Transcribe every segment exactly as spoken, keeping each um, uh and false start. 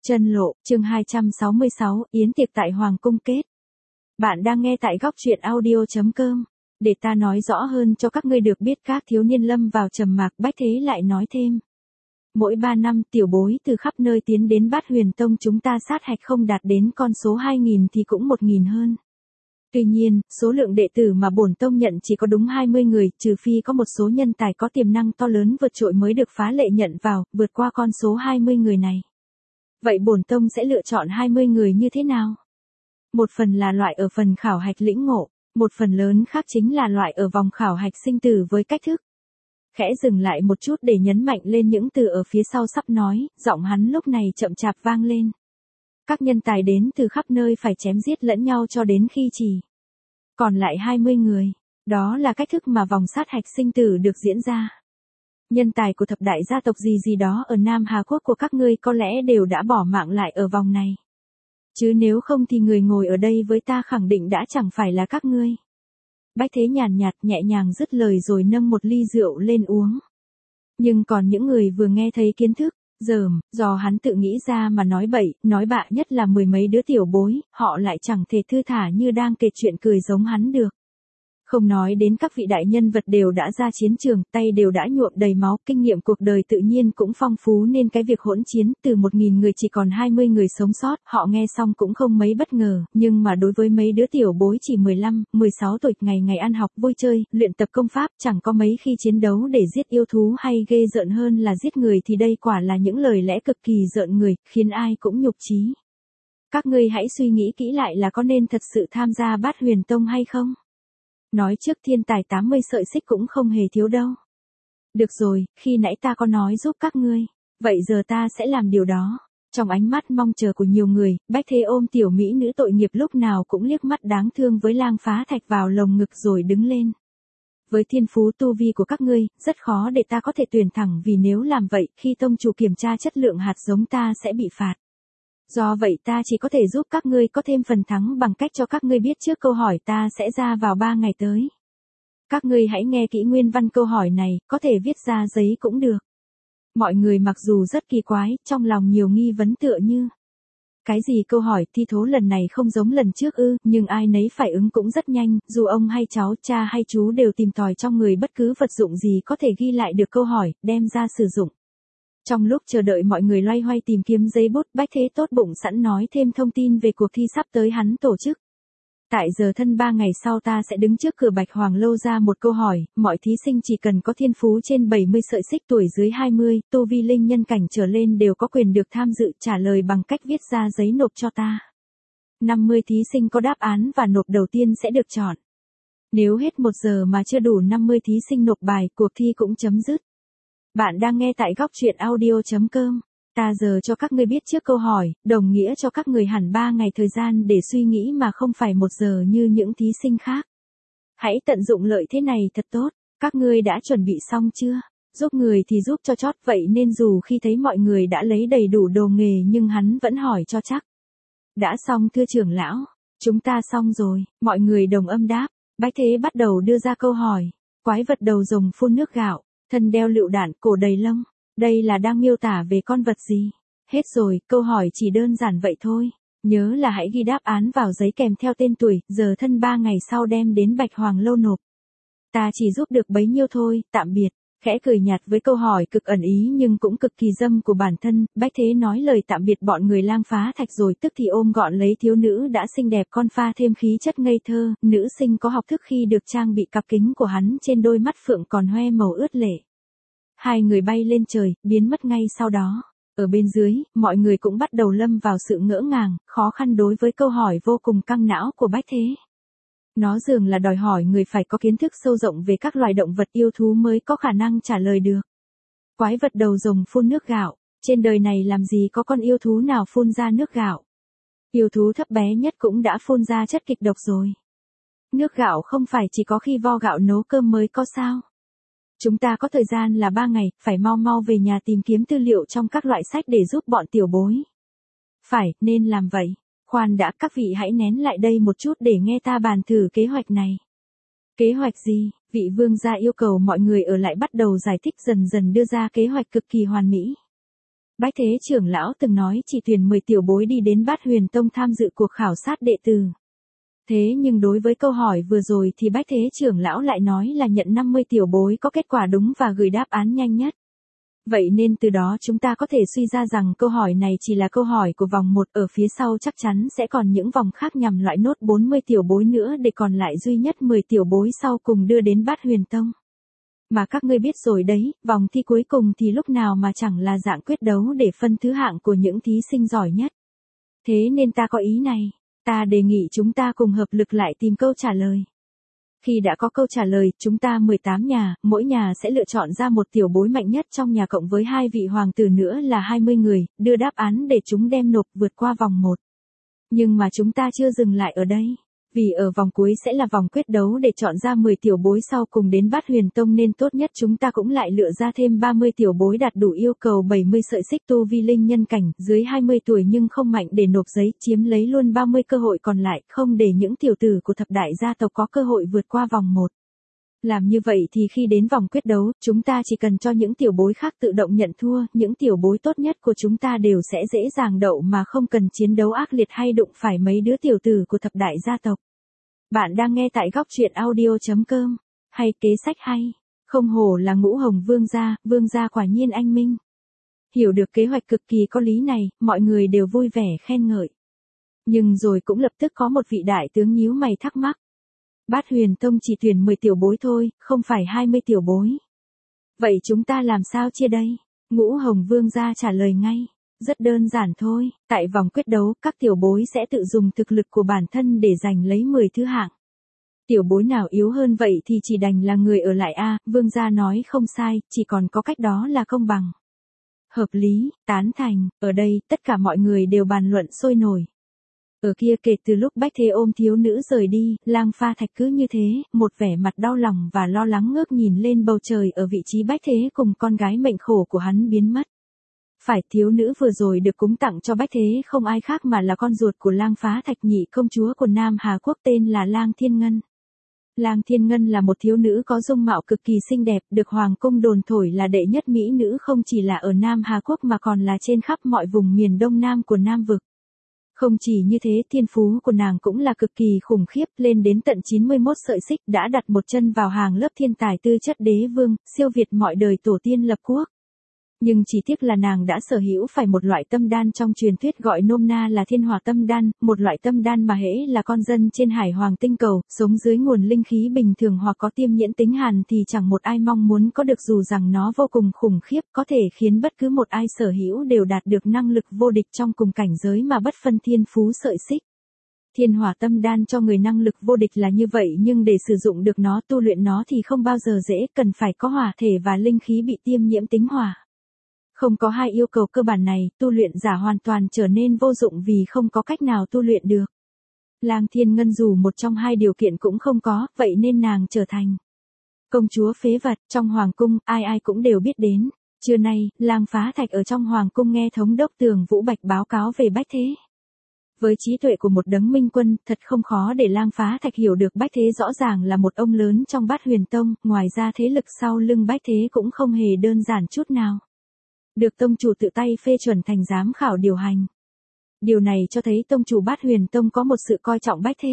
Chân lộ, chương hai trăm sáu mươi sáu, yến tiệc tại Hoàng cung kết. Bạn đang nghe tại góc truyện audio chấm com. Để ta nói rõ hơn cho các ngươi được biết, các thiếu niên lâm vào trầm mặc. Bách Thế lại nói thêm. Mỗi ba năm tiểu bối từ khắp nơi tiến đến Bát Huyền Tông chúng ta sát hạch không đạt đến con số hai nghìn thì cũng một nghìn hơn. Tuy nhiên, số lượng đệ tử mà bổn tông nhận chỉ có đúng hai mươi người, trừ phi có một số nhân tài có tiềm năng to lớn vượt trội mới được phá lệ nhận vào, vượt qua con số hai mươi người này. Vậy bổn tông sẽ lựa chọn hai mươi người như thế nào? Một phần là loại ở phần khảo hạch lĩnh ngộ, một phần lớn khác chính là loại ở vòng khảo hạch sinh tử với cách thức. Khẽ dừng lại một chút để nhấn mạnh lên những từ ở phía sau sắp nói, giọng hắn lúc này chậm chạp vang lên. Các nhân tài đến từ khắp nơi phải chém giết lẫn nhau cho đến khi chỉ còn lại hai mươi người, đó là cách thức mà vòng sát hạch sinh tử được diễn ra. Nhân tài của thập đại gia tộc gì gì đó ở Nam Hà Quốc của các ngươi có lẽ đều đã bỏ mạng lại ở vòng này. Chứ nếu không thì người ngồi ở đây với ta khẳng định đã chẳng phải là các ngươi. Bách Thế nhàn nhạt nhẹ nhàng dứt lời rồi nâng một ly rượu lên uống. Nhưng còn những người vừa nghe thấy kiến thức, dởm, do hắn tự nghĩ ra mà nói bậy, nói bạ, nhất là mười mấy đứa tiểu bối, họ lại chẳng thể thư thả như đang kể chuyện cười giống hắn được. Không nói đến các vị đại nhân vật đều đã ra chiến trường, tay đều đã nhuộm đầy máu, kinh nghiệm cuộc đời tự nhiên cũng phong phú nên cái việc hỗn chiến từ một nghìn người chỉ còn hai mươi người sống sót, họ nghe xong cũng không mấy bất ngờ, nhưng mà đối với mấy đứa tiểu bối chỉ mười lăm, mười sáu tuổi, ngày ngày ăn học vui chơi, luyện tập công pháp, chẳng có mấy khi chiến đấu để giết yêu thú hay ghê rợn hơn là giết người thì đây quả là những lời lẽ cực kỳ rợn người, khiến ai cũng nhục chí. Các ngươi hãy suy nghĩ kỹ lại là có nên thật sự tham gia Bát Huyền Tông hay không? Nói trước thiên tài tám mươi sợi xích cũng không hề thiếu đâu. Được rồi, khi nãy ta có nói giúp các ngươi, vậy giờ ta sẽ làm điều đó. Trong ánh mắt mong chờ của nhiều người, Bách Thế ôm tiểu mỹ nữ tội nghiệp lúc nào cũng liếc mắt đáng thương với Lang Phá Thạch vào lồng ngực rồi đứng lên. Với thiên phú tu vi của các ngươi, rất khó để ta có thể tuyển thẳng, vì nếu làm vậy, khi tông chủ kiểm tra chất lượng hạt giống ta sẽ bị phạt. Do vậy ta chỉ có thể giúp các ngươi có thêm phần thắng bằng cách cho các ngươi biết trước câu hỏi ta sẽ ra vào ba ngày tới. Các ngươi hãy nghe kỹ nguyên văn câu hỏi này, có thể viết ra giấy cũng được. Mọi người mặc dù rất kỳ quái, trong lòng nhiều nghi vấn tựa như. Cái gì câu hỏi thi thố lần này không giống lần trước ư, nhưng ai nấy phải ứng cũng rất nhanh, dù ông hay cháu, cha hay chú đều tìm tòi trong người bất cứ vật dụng gì có thể ghi lại được câu hỏi, đem ra sử dụng. Trong lúc chờ đợi mọi người loay hoay tìm kiếm giấy bút, Bách Thế tốt bụng sẵn nói thêm thông tin về cuộc thi sắp tới hắn tổ chức. Tại giờ thân ba ngày sau ta sẽ đứng trước cửa Bạch Hoàng Lâu ra một câu hỏi, mọi thí sinh chỉ cần có thiên phú trên bảy mươi sợi xích, tuổi dưới hai mươi, tu vi linh nhân cảnh trở lên đều có quyền được tham dự, trả lời bằng cách viết ra giấy nộp cho ta. năm mươi thí sinh có đáp án và nộp đầu tiên sẽ được chọn. Nếu hết một giờ mà chưa đủ năm mươi thí sinh nộp bài, cuộc thi cũng chấm dứt. Bạn đang nghe tại góc truyện audio chấm com. Ta giờ cho các ngươi biết trước câu hỏi, đồng nghĩa cho các người hẳn ba ngày thời gian để suy nghĩ mà không phải một giờ như những thí sinh khác. Hãy tận dụng lợi thế này thật tốt. Các ngươi đã chuẩn bị xong chưa? Giúp người thì giúp cho chót, vậy nên dù khi thấy mọi người đã lấy đầy đủ đồ nghề nhưng hắn vẫn hỏi cho chắc. Đã xong thưa trưởng lão. Chúng ta xong rồi, mọi người đồng âm đáp. Bách Thế bắt đầu đưa ra câu hỏi. Quái vật đầu rồng phun nước gạo. Thân đeo lựu đạn, cổ đầy lông. Đây là đang miêu tả về con vật gì? Hết rồi, câu hỏi chỉ đơn giản vậy thôi. Nhớ là hãy ghi đáp án vào giấy kèm theo tên tuổi, giờ thân ba ngày sau đem đến Bạch Hoàng Lâu nộp. Ta chỉ giúp được bấy nhiêu thôi, tạm biệt. Khẽ cười nhạt với câu hỏi cực ẩn ý nhưng cũng cực kỳ dâm của bản thân, Bách Thế nói lời tạm biệt bọn người Lang Phá Thạch rồi tức thì ôm gọn lấy thiếu nữ đã xinh đẹp con pha thêm khí chất ngây thơ, nữ sinh có học thức khi được trang bị cặp kính của hắn trên đôi mắt phượng còn hoe màu ướt lệ. Hai người bay lên trời, biến mất ngay sau đó. Ở bên dưới, mọi người cũng bắt đầu lâm vào sự ngỡ ngàng, khó khăn đối với câu hỏi vô cùng căng não của Bách Thế. Nó dường là đòi hỏi người phải có kiến thức sâu rộng về các loài động vật yêu thú mới có khả năng trả lời được. Quái vật đầu rồng phun nước gạo, trên đời này làm gì có con yêu thú nào phun ra nước gạo. Yêu thú thấp bé nhất cũng đã phun ra chất kịch độc rồi. Nước gạo không phải chỉ có khi vo gạo nấu cơm mới có sao. Chúng ta có thời gian là ba ngày, phải mau mau về nhà tìm kiếm tư liệu trong các loại sách để giúp bọn tiểu bối. Phải, nên làm vậy. Khoan đã, các vị hãy nén lại đây một chút để nghe ta bàn thử kế hoạch này. Kế hoạch gì? Vị vương gia yêu cầu mọi người ở lại bắt đầu giải thích, dần dần đưa ra kế hoạch cực kỳ hoàn mỹ. Bách Thế trưởng lão từng nói chỉ tuyển mười tiểu bối đi đến Bát Huyền Tông tham dự cuộc khảo sát đệ tử. Thế nhưng đối với câu hỏi vừa rồi thì Bách Thế trưởng lão lại nói là nhận năm mươi tiểu bối có kết quả đúng và gửi đáp án nhanh nhất. Vậy nên từ đó chúng ta có thể suy ra rằng câu hỏi này chỉ là câu hỏi của vòng một, ở phía sau chắc chắn sẽ còn những vòng khác nhằm loại nốt bốn mươi tiểu bối nữa để còn lại duy nhất mười tiểu bối sau cùng đưa đến Bát Huyền Tông. Mà các ngươi biết rồi đấy, vòng thi cuối cùng thì lúc nào mà chẳng là dạng quyết đấu để phân thứ hạng của những thí sinh giỏi nhất. Thế nên ta có ý này, ta đề nghị chúng ta cùng hợp lực lại tìm câu trả lời. Khi đã có câu trả lời, chúng ta mười tám nhà, mỗi nhà sẽ lựa chọn ra một tiểu bối mạnh nhất trong nhà cộng với hai vị hoàng tử nữa là hai mươi người, đưa đáp án để chúng đem nộp vượt qua vòng một. Nhưng mà chúng ta chưa dừng lại ở đây. Vì ở vòng cuối sẽ là vòng quyết đấu để chọn ra mười tiểu bối sau cùng đến Bát Huyền Tông nên tốt nhất chúng ta cũng lại lựa ra thêm ba mươi tiểu bối đạt đủ yêu cầu bảy mươi sợi xích tu vi linh nhân cảnh, dưới hai mươi tuổi nhưng không mạnh để nộp giấy, chiếm lấy luôn ba mươi cơ hội còn lại, không để những tiểu tử của thập đại gia tộc có cơ hội vượt qua vòng một. Làm như vậy thì khi đến vòng quyết đấu, chúng ta chỉ cần cho những tiểu bối khác tự động nhận thua, những tiểu bối tốt nhất của chúng ta đều sẽ dễ dàng đậu mà không cần chiến đấu ác liệt hay đụng phải mấy đứa tiểu tử của thập đại gia tộc. Bạn đang nghe tại góc truyện audio chấm com, hay kế sách hay, không hổ là Ngũ Hồng Vương gia, Vương gia quả nhiên anh minh. Hiểu được kế hoạch cực kỳ có lý này, mọi người đều vui vẻ khen ngợi. Nhưng rồi cũng lập tức có một vị đại tướng nhíu mày thắc mắc. Bát Huyền Tông chỉ tuyển mười tiểu bối thôi, không phải hai mươi tiểu bối. Vậy chúng ta làm sao chia đây? Ngũ Hồng Vương gia trả lời ngay. Rất đơn giản thôi, tại vòng quyết đấu, các tiểu bối sẽ tự dùng thực lực của bản thân để giành lấy mười thứ hạng. Tiểu bối nào yếu hơn vậy thì chỉ đành là người ở lại a, Vương gia nói không sai, chỉ còn có cách đó là công bằng. Hợp lý, tán thành, ở đây, tất cả mọi người đều bàn luận sôi nổi. Ở kia kể từ lúc Bách Thế ôm thiếu nữ rời đi, Lang Pha Thạch cứ như thế, một vẻ mặt đau lòng và lo lắng ngước nhìn lên bầu trời ở vị trí Bách Thế cùng con gái mệnh khổ của hắn biến mất. Phải, thiếu nữ vừa rồi được cúng tặng cho Bách Thế không ai khác mà là con ruột của Lang Phá Thạch, nhị công chúa của Nam Hà Quốc tên là Lang Thiên Ngân. Lang Thiên Ngân là một thiếu nữ có dung mạo cực kỳ xinh đẹp, được hoàng cung đồn thổi là đệ nhất mỹ nữ không chỉ là ở Nam Hà Quốc mà còn là trên khắp mọi vùng miền đông nam của Nam vực. Không chỉ như thế, thiên phú của nàng cũng là cực kỳ khủng khiếp, lên đến tận chín mươi mốt sợi xích, đã đặt một chân vào hàng lớp thiên tài tư chất đế vương, siêu việt mọi đời tổ tiên lập quốc. Nhưng chỉ tiếc là nàng đã sở hữu phải một loại tâm đan trong truyền thuyết gọi nôm na là thiên hỏa tâm đan, một loại tâm đan mà hễ là con dân trên hải hoàng tinh cầu, sống dưới nguồn linh khí bình thường hoặc có tiêm nhiễm tính hàn thì chẳng một ai mong muốn có được, dù rằng nó vô cùng khủng khiếp, có thể khiến bất cứ một ai sở hữu đều đạt được năng lực vô địch trong cùng cảnh giới mà bất phân thiên phú sợi xích. Thiên hỏa tâm đan cho người năng lực vô địch là như vậy, nhưng để sử dụng được nó, tu luyện nó thì không bao giờ dễ, cần phải có hỏa thể và linh khí bị tiêm nhiễm tính hỏa. Không có hai yêu cầu cơ bản này, tu luyện giả hoàn toàn trở nên vô dụng vì không có cách nào tu luyện được. Lang Thiên Ngân dù một trong hai điều kiện cũng không có, vậy nên nàng trở thành công chúa phế vật. Trong hoàng cung, ai ai cũng đều biết đến. Trưa nay, Lang Phá Thạch ở trong hoàng cung nghe thống đốc Tường Vũ Bạch báo cáo về Bách Thế. Với trí tuệ của một đấng minh quân, thật không khó để Lang Phá Thạch hiểu được Bách Thế rõ ràng là một ông lớn trong Bát Huyền Tông, ngoài ra thế lực sau lưng Bách Thế cũng không hề đơn giản chút nào. Được tông chủ tự tay phê chuẩn thành giám khảo điều hành. Điều này cho thấy tông chủ Bát Huyền Tông có một sự coi trọng Bách Thế.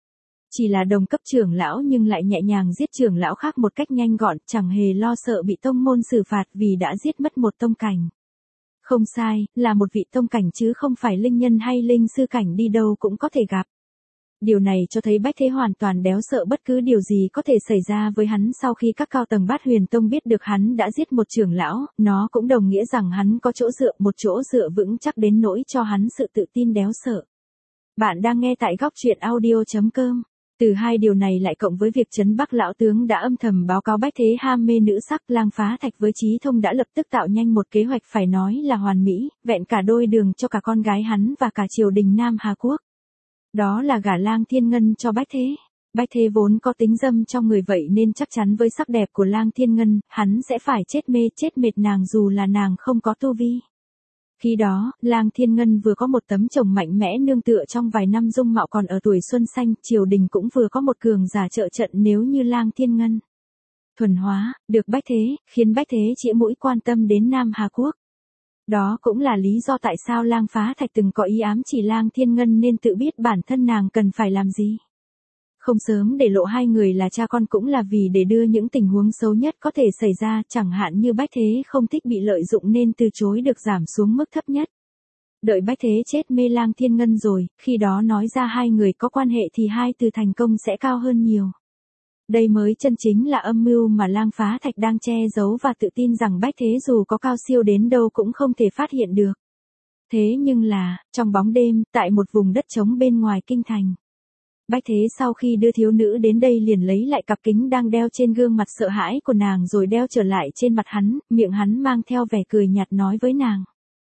Chỉ là đồng cấp trưởng lão nhưng lại nhẹ nhàng giết trưởng lão khác một cách nhanh gọn, chẳng hề lo sợ bị tông môn xử phạt vì đã giết mất một tông cảnh. Không sai, là một vị tông cảnh chứ không phải linh nhân hay linh sư cảnh, đi đâu cũng có thể gặp. Điều này cho thấy Bách Thế hoàn toàn đéo sợ bất cứ điều gì có thể xảy ra với hắn. Sau khi các cao tầng Bát Huyền Tông biết được hắn đã giết một trưởng lão, nó cũng đồng nghĩa rằng hắn có chỗ dựa, một chỗ dựa vững chắc đến nỗi cho hắn sự tự tin đéo sợ. Bạn đang nghe tại góc truyện audio chấm com. Từ hai điều này lại cộng với việc Trấn Bắc lão tướng đã âm thầm báo cáo Bách Thế ham mê nữ sắc, Lang Phá Thạch với trí thông đã lập tức tạo nhanh một kế hoạch phải nói là hoàn mỹ, vẹn cả đôi đường cho cả con gái hắn và cả triều đình Nam Hà Quốc. Đó là gả Lang Thiên Ngân cho Bách Thế. Bách Thế vốn có tính dâm trong người, vậy nên chắc chắn với sắc đẹp của Lang Thiên Ngân, hắn sẽ phải chết mê chết mệt nàng dù là nàng không có tu vi. Khi đó, Lang Thiên Ngân vừa có một tấm chồng mạnh mẽ nương tựa trong vài năm dung mạo còn ở tuổi xuân xanh, triều đình cũng vừa có một cường giả trợ trận nếu như Lang Thiên Ngân thuần hóa được Bách Thế, khiến Bách Thế chĩa mũi quan tâm đến Nam Hà Quốc. Đó cũng là lý do tại sao Lang Phá Thạch từng có ý ám chỉ Lang Thiên Ngân nên tự biết bản thân nàng cần phải làm gì. Không sớm để lộ hai người là cha con cũng là vì để đưa những tình huống xấu nhất có thể xảy ra, chẳng hạn như Bách Thế không thích bị lợi dụng nên từ chối được giảm xuống mức thấp nhất. Đợi Bách Thế chết mê Lang Thiên Ngân rồi, khi đó nói ra hai người có quan hệ thì hai từ thành công sẽ cao hơn nhiều. Đây mới chân chính là âm mưu mà Lang Phá Thạch đang che giấu và tự tin rằng Bách Thế dù có cao siêu đến đâu cũng không thể phát hiện được. Thế nhưng là, trong bóng đêm, tại một vùng đất trống bên ngoài kinh thành. Bách Thế sau khi đưa thiếu nữ đến đây liền lấy lại cặp kính đang đeo trên gương mặt sợ hãi của nàng rồi đeo trở lại trên mặt hắn, miệng hắn mang theo vẻ cười nhạt nói với nàng.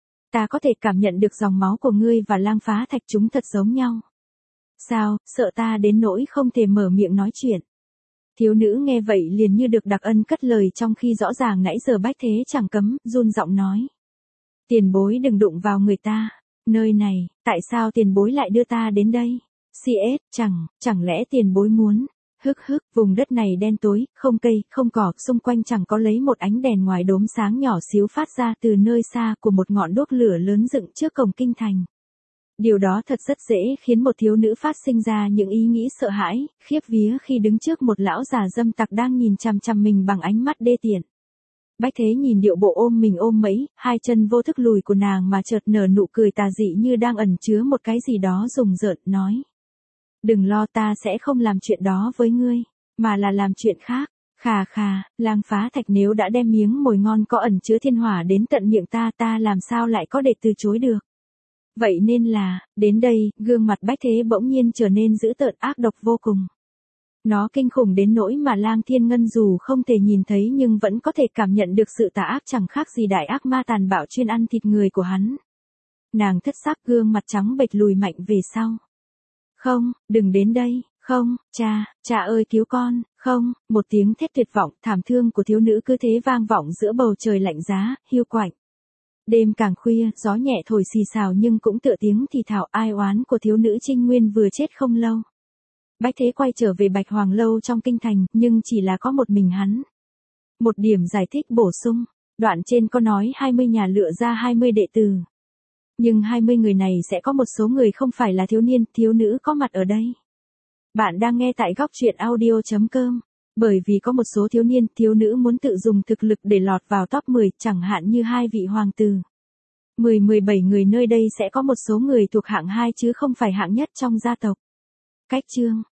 Ta có thể cảm nhận được dòng máu của ngươi và Lang Phá Thạch chúng thật giống nhau. Sao, sợ ta đến nỗi không thể mở miệng nói chuyện. Thiếu nữ nghe vậy liền như được đặc ân cất lời trong khi rõ ràng nãy giờ Bách Thế chẳng cấm, run giọng nói. Tiền bối đừng đụng vào người ta, nơi này, tại sao tiền bối lại đưa ta đến đây? xê ét, chẳng, chẳng lẽ tiền bối muốn? Hức hức, vùng đất này đen tối, không cây, không cỏ, xung quanh chẳng có lấy một ánh đèn ngoài đốm sáng nhỏ xíu phát ra từ nơi xa của một ngọn đuốc lửa lớn dựng trước cổng kinh thành. Điều đó thật rất dễ khiến một thiếu nữ phát sinh ra những ý nghĩ sợ hãi, khiếp vía khi đứng trước một lão già dâm tặc đang nhìn chằm chằm mình bằng ánh mắt đê tiện. Bách Thế nhìn điệu bộ ôm mình ôm mấy, hai chân vô thức lùi của nàng mà chợt nở nụ cười tà dị như đang ẩn chứa một cái gì đó rùng rợn, nói. Đừng lo, ta sẽ không làm chuyện đó với ngươi, mà là làm chuyện khác. Khà khà, Lang Phá Thạch nếu đã đem miếng mồi ngon có ẩn chứa thiên hỏa đến tận miệng ta ta làm sao lại có để từ chối được. Vậy nên là, đến đây, gương mặt Bách Thế bỗng nhiên trở nên dữ tợn ác độc vô cùng. Nó kinh khủng đến nỗi mà Lang Thiên Ngân dù không thể nhìn thấy nhưng vẫn có thể cảm nhận được sự tà ác chẳng khác gì đại ác ma tàn bạo chuyên ăn thịt người của hắn. Nàng thất sắc gương mặt trắng bệch lùi mạnh về sau. Không, đừng đến đây, không, cha, cha ơi cứu con, không, một tiếng thét tuyệt vọng, thảm thương của thiếu nữ cứ thế vang vọng giữa bầu trời lạnh giá, hiu quạnh. Đêm càng khuya, gió nhẹ thổi xì xào nhưng cũng tựa tiếng thì thào ai oán của thiếu nữ Trinh Nguyên vừa chết không lâu. Bách Thế quay trở về Bạch Hoàng Lâu trong kinh thành, nhưng chỉ là có một mình hắn. Một điểm giải thích bổ sung, đoạn trên có nói hai mươi nhà lựa ra hai mươi đệ tử. Nhưng hai mươi người này sẽ có một số người không phải là thiếu niên, thiếu nữ có mặt ở đây. Bạn đang nghe tại góc truyện audio chấm com. Bởi vì có một số thiếu niên, thiếu nữ muốn tự dùng thực lực để lọt vào top mười, chẳng hạn như hai vị hoàng tử. mười mười bảy người nơi đây sẽ có một số người thuộc hạng hai chứ không phải hạng nhất trong gia tộc. Cách chương